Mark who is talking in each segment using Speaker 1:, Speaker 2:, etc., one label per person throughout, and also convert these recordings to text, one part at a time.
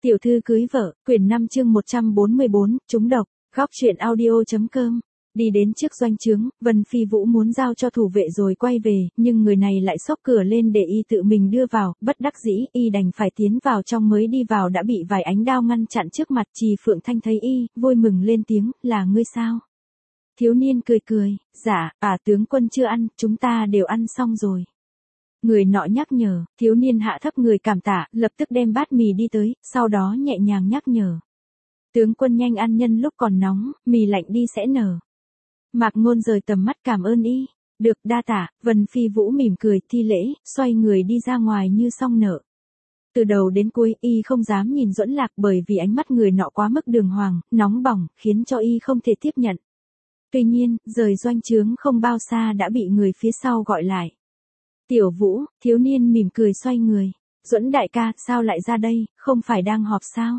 Speaker 1: Tiểu thư cưới vợ, quyển 5 chương 144, trúng độc, góc truyện audio.com. Đi đến trước doanh trướng, Vân Phi Vũ muốn giao cho thủ vệ rồi quay về, nhưng người này lại xốc cửa lên để y tự mình đưa vào, bất đắc dĩ, y đành phải tiến vào trong, mới đi vào đã bị vài ánh đao ngăn chặn trước mặt. Trì Phượng Thanh thấy y, vui mừng lên tiếng, là ngươi sao? Thiếu niên cười cười, dạ, tướng quân chưa ăn, chúng ta đều ăn xong rồi. Người nọ nhắc nhở, thiếu niên hạ thấp người cảm tạ, lập tức đem bát mì đi tới, sau đó nhẹ nhàng nhắc nhở. Tướng quân nhanh ăn nhân lúc còn nóng, mì lạnh đi sẽ nở. Mạc Ngôn rời tầm mắt cảm ơn y. Được, đa tạ. Vân Phi Vũ mỉm cười thi lễ, xoay người đi ra ngoài như xong nợ. Từ đầu đến cuối y không dám nhìn Duẫn Lạc, bởi vì ánh mắt người nọ quá mức đường hoàng, nóng bỏng, khiến cho y không thể tiếp nhận. Tuy nhiên, rời doanh trướng không bao xa đã bị người phía sau gọi lại. Tiểu Vũ, thiếu niên mỉm cười xoay người. Duẫn đại ca, sao lại ra đây, không phải đang họp sao?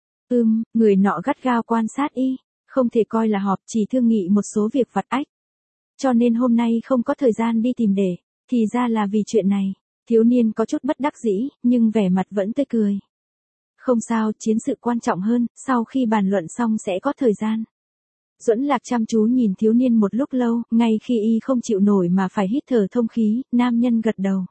Speaker 1: Người nọ gắt gao quan sát y. Không thể coi là họp, chỉ thương nghị một số việc vặt ách. Cho nên hôm nay không có thời gian đi tìm để. Thì ra là vì chuyện này. Thiếu niên có chút bất đắc dĩ, nhưng vẻ mặt vẫn tươi cười. Không sao, chiến sự quan trọng hơn, sau khi bàn luận xong sẽ có thời gian. Duẫn Lạc chăm chú nhìn thiếu niên một lúc lâu, ngay khi y không chịu nổi mà phải hít thở thông khí, nam nhân gật đầu.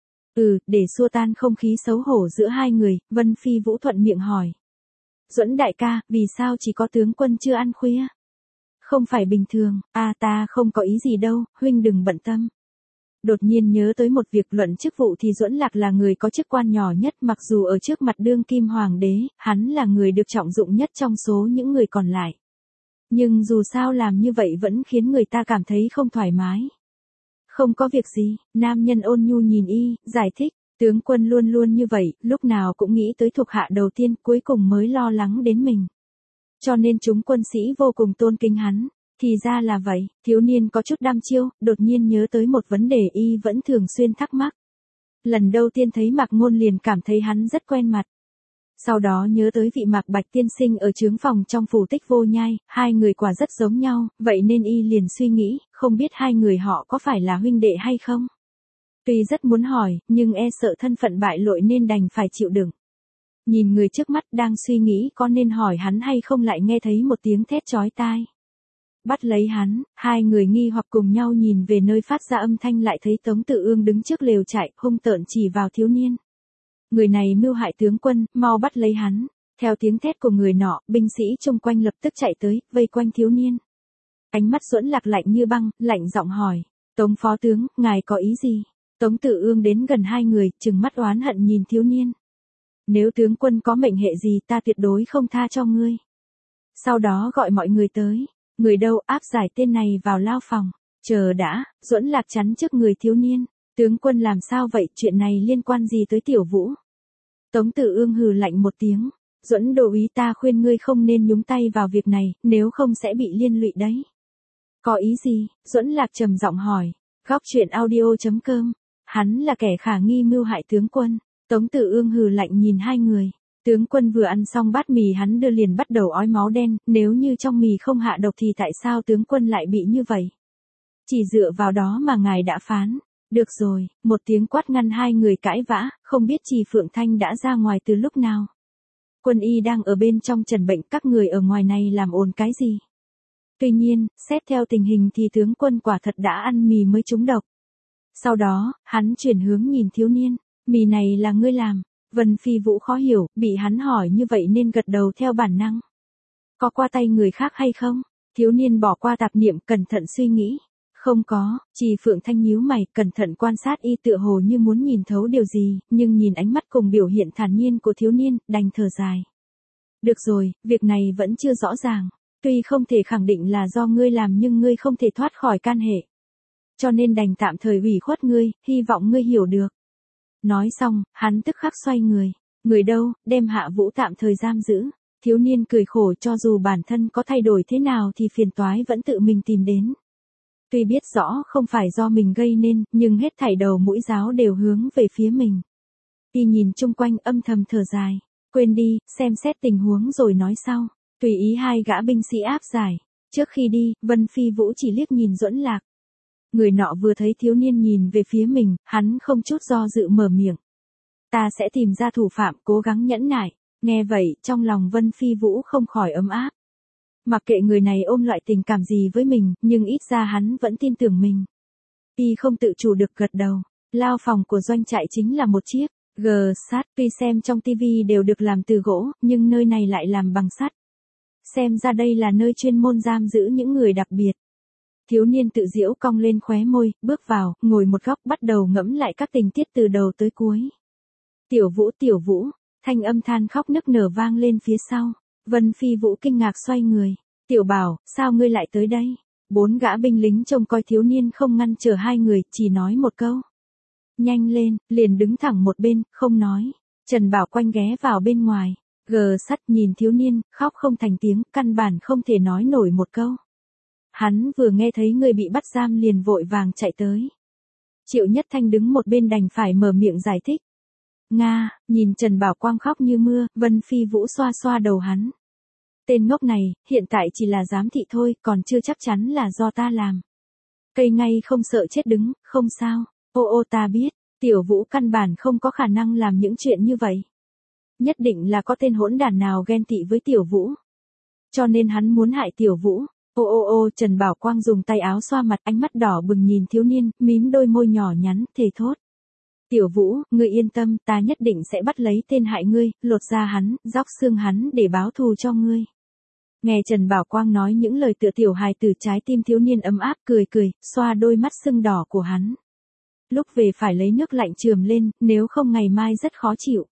Speaker 1: Để xua tan không khí xấu hổ giữa hai người, Vân Phi Vũ thuận miệng hỏi. Duẫn đại ca, vì sao chỉ có tướng quân chưa ăn khuya? Không phải bình thường, ta không có ý gì đâu, huynh đừng bận tâm. Đột nhiên nhớ tới một việc, luận chức vụ thì Duẫn Lạc là người có chức quan nhỏ nhất, mặc dù ở trước mặt đương kim hoàng đế, hắn là người được trọng dụng nhất trong số những người còn lại. Nhưng dù sao làm như vậy vẫn khiến người ta cảm thấy không thoải mái. Không có việc gì, nam nhân ôn nhu nhìn y, giải thích. Tướng quân luôn luôn như vậy, lúc nào cũng nghĩ tới thuộc hạ đầu tiên, cuối cùng mới lo lắng đến mình. Cho nên chúng quân sĩ vô cùng tôn kính hắn. Thì ra là vậy, thiếu niên có chút đăm chiêu, đột nhiên nhớ tới một vấn đề y vẫn thường xuyên thắc mắc. Lần đầu tiên thấy Mạc Ngôn liền cảm thấy hắn rất quen mặt. Sau đó nhớ tới vị Mạc Bạch tiên sinh ở trướng phòng trong phủ Tích Vô Nhai, hai người quả rất giống nhau, vậy nên y liền suy nghĩ, không biết hai người họ có phải là huynh đệ hay không? Tuy rất muốn hỏi, nhưng e sợ thân phận bại lộ nên đành phải chịu đựng. Nhìn người trước mắt đang suy nghĩ có nên hỏi hắn hay không, lại nghe thấy một tiếng thét chói tai. Bắt lấy hắn, hai người nghi hoặc cùng nhau nhìn về nơi phát ra âm thanh, lại thấy Tống Tự Ương đứng trước lều trại, hung tợn chỉ vào thiếu niên. Người này mưu hại tướng quân, mau bắt lấy hắn. Theo tiếng thét của người nọ, binh sĩ chung quanh lập tức chạy tới, vây quanh thiếu niên. Ánh mắt Duẫn Lạc lạnh như băng, lạnh giọng hỏi. Tống phó tướng, ngài có ý gì? Tống Tự Ương đến gần hai người, trừng mắt oán hận nhìn thiếu niên. Nếu tướng quân có mệnh hệ gì, ta tuyệt đối không tha cho ngươi. Sau đó gọi mọi người tới. Người đâu, áp giải tên này vào lao phòng. Chờ đã, Duẫn Lạc chắn trước người thiếu niên. Tướng quân làm sao vậy, chuyện này liên quan gì tới Tiểu Vũ? Tống Tự Ương hừ lạnh một tiếng. Duẫn đô úy, ta khuyên ngươi không nên nhúng tay vào việc này, nếu không sẽ bị liên lụy đấy. Có ý gì? Duẫn Lạc trầm giọng hỏi. Góc truyện audio.com. Hắn là kẻ khả nghi mưu hại tướng quân. Tống Tự Ương hừ lạnh nhìn hai người. Tướng quân vừa ăn xong bát mì hắn đưa liền bắt đầu ói máu đen, nếu như trong mì không hạ độc thì tại sao tướng quân lại bị như vậy? Chỉ dựa vào đó mà ngài đã phán. Được rồi, một tiếng quát ngăn hai người cãi vã, không biết Trì Phượng Thanh đã ra ngoài từ lúc nào. Quân y đang ở bên trong trần bệnh, các người ở ngoài này làm ồn cái gì? Tuy nhiên, xét theo tình hình thì tướng quân quả thật đã ăn mì mới trúng độc. Sau đó, hắn chuyển hướng nhìn thiếu niên. Mì này là ngươi làm. Vân Phi Vũ khó hiểu, bị hắn hỏi như vậy nên gật đầu theo bản năng. Có qua tay người khác hay không? Thiếu niên bỏ qua tạp niệm, cẩn thận suy nghĩ. Không có. Trì Phượng Thanh nhíu mày, cẩn thận quan sát y, tựa hồ như muốn nhìn thấu điều gì, nhưng nhìn ánh mắt cùng biểu hiện thản nhiên của thiếu niên, đành thở dài. Được rồi, việc này vẫn chưa rõ ràng. Tuy không thể khẳng định là do ngươi làm nhưng ngươi không thể thoát khỏi can hệ. Cho nên đành tạm thời ủy khuất ngươi, hy vọng ngươi hiểu được. Nói xong, hắn tức khắc xoay người. Người đâu, đem Hạ Vũ tạm thời giam giữ. Thiếu niên cười khổ, cho dù bản thân có thay đổi thế nào thì phiền toái vẫn tự mình tìm đến. Tuy biết rõ không phải do mình gây nên, nhưng hết thảy đầu mũi giáo đều hướng về phía mình. Y nhìn chung quanh âm thầm thở dài. Quên đi, xem xét tình huống rồi nói sau. Tùy ý hai gã binh sĩ áp giải. Trước khi đi, Vân Phi Vũ chỉ liếc nhìn Duẫn Lạc. Người nọ vừa thấy thiếu niên nhìn về phía mình, hắn không chút do dự mở miệng. Ta sẽ tìm ra thủ phạm, cố gắng nhẫn nại. Nghe vậy, trong lòng Vân Phi Vũ không khỏi ấm áp. Mặc kệ người này ôm loại tình cảm gì với mình, nhưng ít ra hắn vẫn tin tưởng mình. Y không tự chủ được gật đầu. Lao phòng của doanh trại chính là một chiếc G-sắt, tuy xem trong tivi đều được làm từ gỗ, nhưng nơi này lại làm bằng sắt. Xem ra đây là nơi chuyên môn giam giữ những người đặc biệt. Thiếu niên tự giễu cong lên khóe môi, bước vào, ngồi một góc bắt đầu ngẫm lại các tình tiết từ đầu tới cuối. Tiểu Vũ, thanh âm than khóc nức nở vang lên phía sau. Vân Phi Vũ kinh ngạc xoay người. Tiểu Bảo, sao ngươi lại tới đây? 4 gã binh lính trông coi thiếu niên không ngăn trở hai người, chỉ nói một câu. Nhanh lên, liền đứng thẳng một bên, không nói. Trần Bảo Quanh ghé vào bên ngoài. G-sắt nhìn thiếu niên, khóc không thành tiếng, căn bản không thể nói nổi một câu. Hắn vừa nghe thấy người bị bắt giam liền vội vàng chạy tới. Triệu Nhất Thanh đứng một bên đành phải mở miệng giải thích. Nga, nhìn Trần Bảo Quang khóc như mưa, Vân Phi Vũ xoa xoa đầu hắn. Tên ngốc này, hiện tại chỉ là giám thị thôi, còn chưa chắc chắn là do ta làm. Cây ngay không sợ chết đứng, không sao. Ô ta biết, Tiểu Vũ căn bản không có khả năng làm những chuyện như vậy. Nhất định là có tên hỗn đản nào ghen tị với Tiểu Vũ. Cho nên hắn muốn hại Tiểu Vũ. Trần Bảo Quang dùng tay áo xoa mặt, ánh mắt đỏ bừng nhìn thiếu niên, mím đôi môi nhỏ nhắn, thề thốt. Tiểu Vũ, ngươi yên tâm, ta nhất định sẽ bắt lấy tên hại ngươi, lột da hắn, róc xương hắn để báo thù cho ngươi. Nghe Trần Bảo Quang nói những lời tựa tiểu hài từ, trái tim thiếu niên ấm áp cười, xoa đôi mắt sưng đỏ của hắn. Lúc về phải lấy nước lạnh chườm lên, nếu không ngày mai rất khó chịu.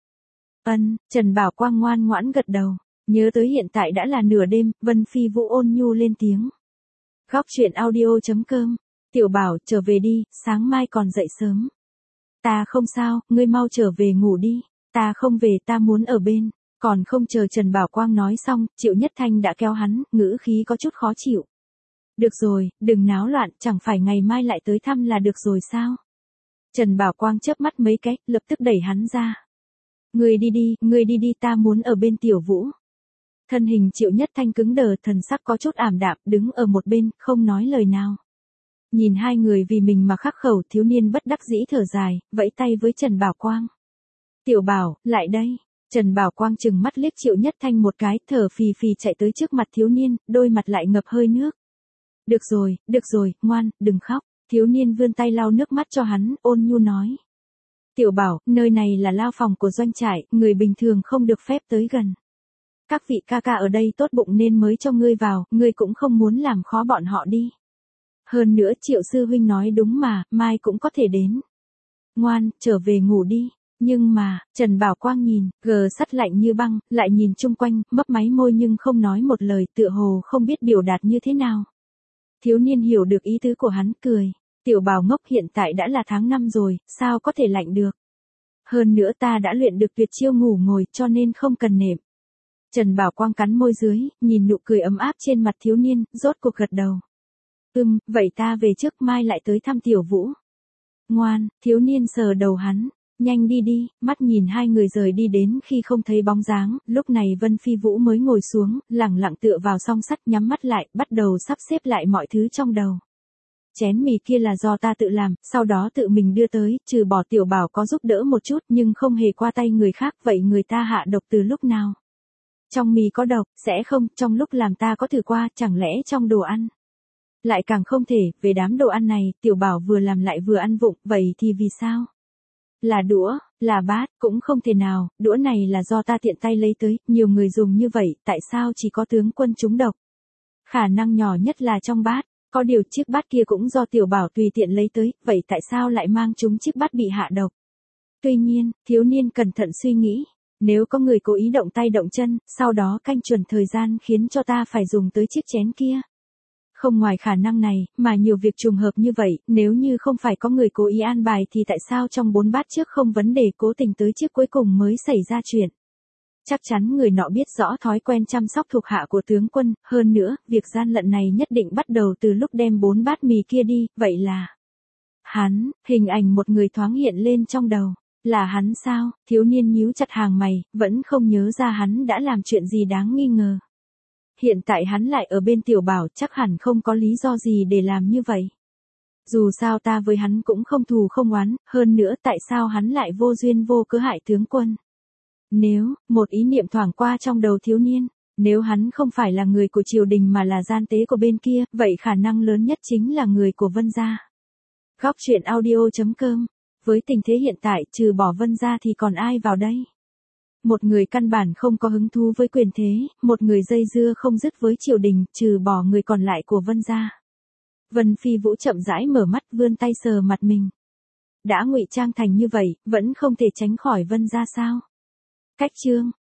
Speaker 1: Trần Bảo Quang ngoan ngoãn gật đầu. Nhớ tới hiện tại đã là nửa đêm, Vân Phi Vũ ôn nhu lên tiếng. Góc truyện audio.com. Tiểu Bảo, trở về đi, sáng mai còn dậy sớm. Ta không sao, ngươi mau trở về ngủ đi. Ta không về, ta muốn ở bên. Còn không chờ Trần Bảo Quang nói xong, Triệu Nhất Thanh đã kéo hắn, ngữ khí có chút khó chịu. Được rồi, đừng náo loạn, chẳng phải ngày mai lại tới thăm là được rồi sao? Trần Bảo Quang chớp mắt mấy cái, lập tức đẩy hắn ra. Ngươi đi đi, ta muốn ở bên Tiểu Vũ. Thân hình Triệu Nhất Thanh cứng đờ, thần sắc có chút ảm đạm, đứng ở một bên, không nói lời nào. Nhìn hai người vì mình mà khắc khẩu, thiếu niên bất đắc dĩ thở dài, vẫy tay với Trần Bảo Quang. Tiểu Bảo, lại đây. Trần Bảo Quang chừng mắt liếc Triệu Nhất Thanh một cái, thở phì phì chạy tới trước mặt thiếu niên, đôi mặt lại ngập hơi nước. Được rồi, ngoan, đừng khóc. Thiếu niên vươn tay lau nước mắt cho hắn, ôn nhu nói. Tiểu Bảo, nơi này là lao phòng của doanh trại, người bình thường không được phép tới gần. Các vị ca ca ở đây tốt bụng nên mới cho ngươi vào, ngươi cũng không muốn làm khó bọn họ đi. Hơn nữa Triệu sư huynh nói đúng mà, mai cũng có thể đến. Ngoan, trở về ngủ đi. Nhưng mà, Trần Bảo Quang nhìn, G-sắt lạnh như băng, lại nhìn chung quanh, mấp máy môi nhưng không nói một lời, tựa hồ không biết biểu đạt như thế nào. Thiếu niên hiểu được ý tứ của hắn, cười. Tiểu Bảo ngốc, hiện tại đã là tháng 5 rồi, sao có thể lạnh được. Hơn nữa ta đã luyện được tuyệt chiêu ngủ ngồi cho nên không cần nệm. Trần Bảo Quang cắn môi dưới, nhìn nụ cười ấm áp trên mặt thiếu niên, rốt cuộc gật đầu. Vậy ta về trước, mai lại tới thăm Tiểu Vũ. Ngoan, thiếu niên sờ đầu hắn. Nhanh đi, mắt nhìn hai người rời đi đến khi không thấy bóng dáng, lúc này Vân Phi Vũ mới ngồi xuống, lẳng lặng tựa vào song sắt, nhắm mắt lại, bắt đầu sắp xếp lại mọi thứ trong đầu. Chén mì kia là do ta tự làm, sau đó tự mình đưa tới, trừ bỏ Tiểu Bảo có giúp đỡ một chút nhưng không hề qua tay người khác, vậy người ta hạ độc từ lúc nào? Trong mì có độc, sẽ không, trong lúc làm ta có thử qua, chẳng lẽ trong đồ ăn? Lại càng không thể, về đám đồ ăn này, Tiểu Bảo vừa làm lại vừa ăn vụng, vậy thì vì sao? Là đũa, là bát, cũng không thể nào, đũa này là do ta tiện tay lấy tới, nhiều người dùng như vậy, tại sao chỉ có tướng quân trúng độc? Khả năng nhỏ nhất là trong bát, có điều chiếc bát kia cũng do Tiểu Bảo tùy tiện lấy tới, vậy tại sao lại mang chúng chiếc bát bị hạ độc? Tuy nhiên, thiếu niên cẩn thận suy nghĩ, nếu có người cố ý động tay động chân, sau đó canh chuẩn thời gian khiến cho ta phải dùng tới chiếc chén kia. Không ngoài khả năng này, mà nhiều việc trùng hợp như vậy, nếu như không phải có người cố ý an bài thì tại sao trong 4 bát trước không vấn đề cố tình tới chiếc cuối cùng mới xảy ra chuyện. Chắc chắn người nọ biết rõ thói quen chăm sóc thuộc hạ của tướng quân, hơn nữa, việc gian lận này nhất định bắt đầu từ lúc đem 4 bát mì kia đi, vậy là... Hắn, hình ảnh một người thoáng hiện lên trong đầu. Là hắn sao? Thiếu niên nhíu chặt hàng mày, vẫn không nhớ ra hắn đã làm chuyện gì đáng nghi ngờ. Hiện tại hắn lại ở bên Tiểu Bảo, chắc hẳn không có lý do gì để làm như vậy. Dù sao ta với hắn cũng không thù không oán, hơn nữa tại sao hắn lại vô duyên vô cớ hại tướng quân. Nếu, một ý niệm thoảng qua trong đầu thiếu niên, nếu hắn không phải là người của triều đình mà là gian tế của bên kia, vậy khả năng lớn nhất chính là người của Vân gia. Góc truyện audio.com. Với tình thế hiện tại, trừ bỏ Vân gia thì còn ai vào đây? Một người căn bản không có hứng thú với quyền thế, một người dây dưa không dứt với triều đình, trừ bỏ người còn lại của Vân gia. Vân Phi Vũ chậm rãi mở mắt, vươn tay sờ mặt mình. Đã ngụy trang thành như vậy, vẫn không thể tránh khỏi Vân gia sao? Cách chương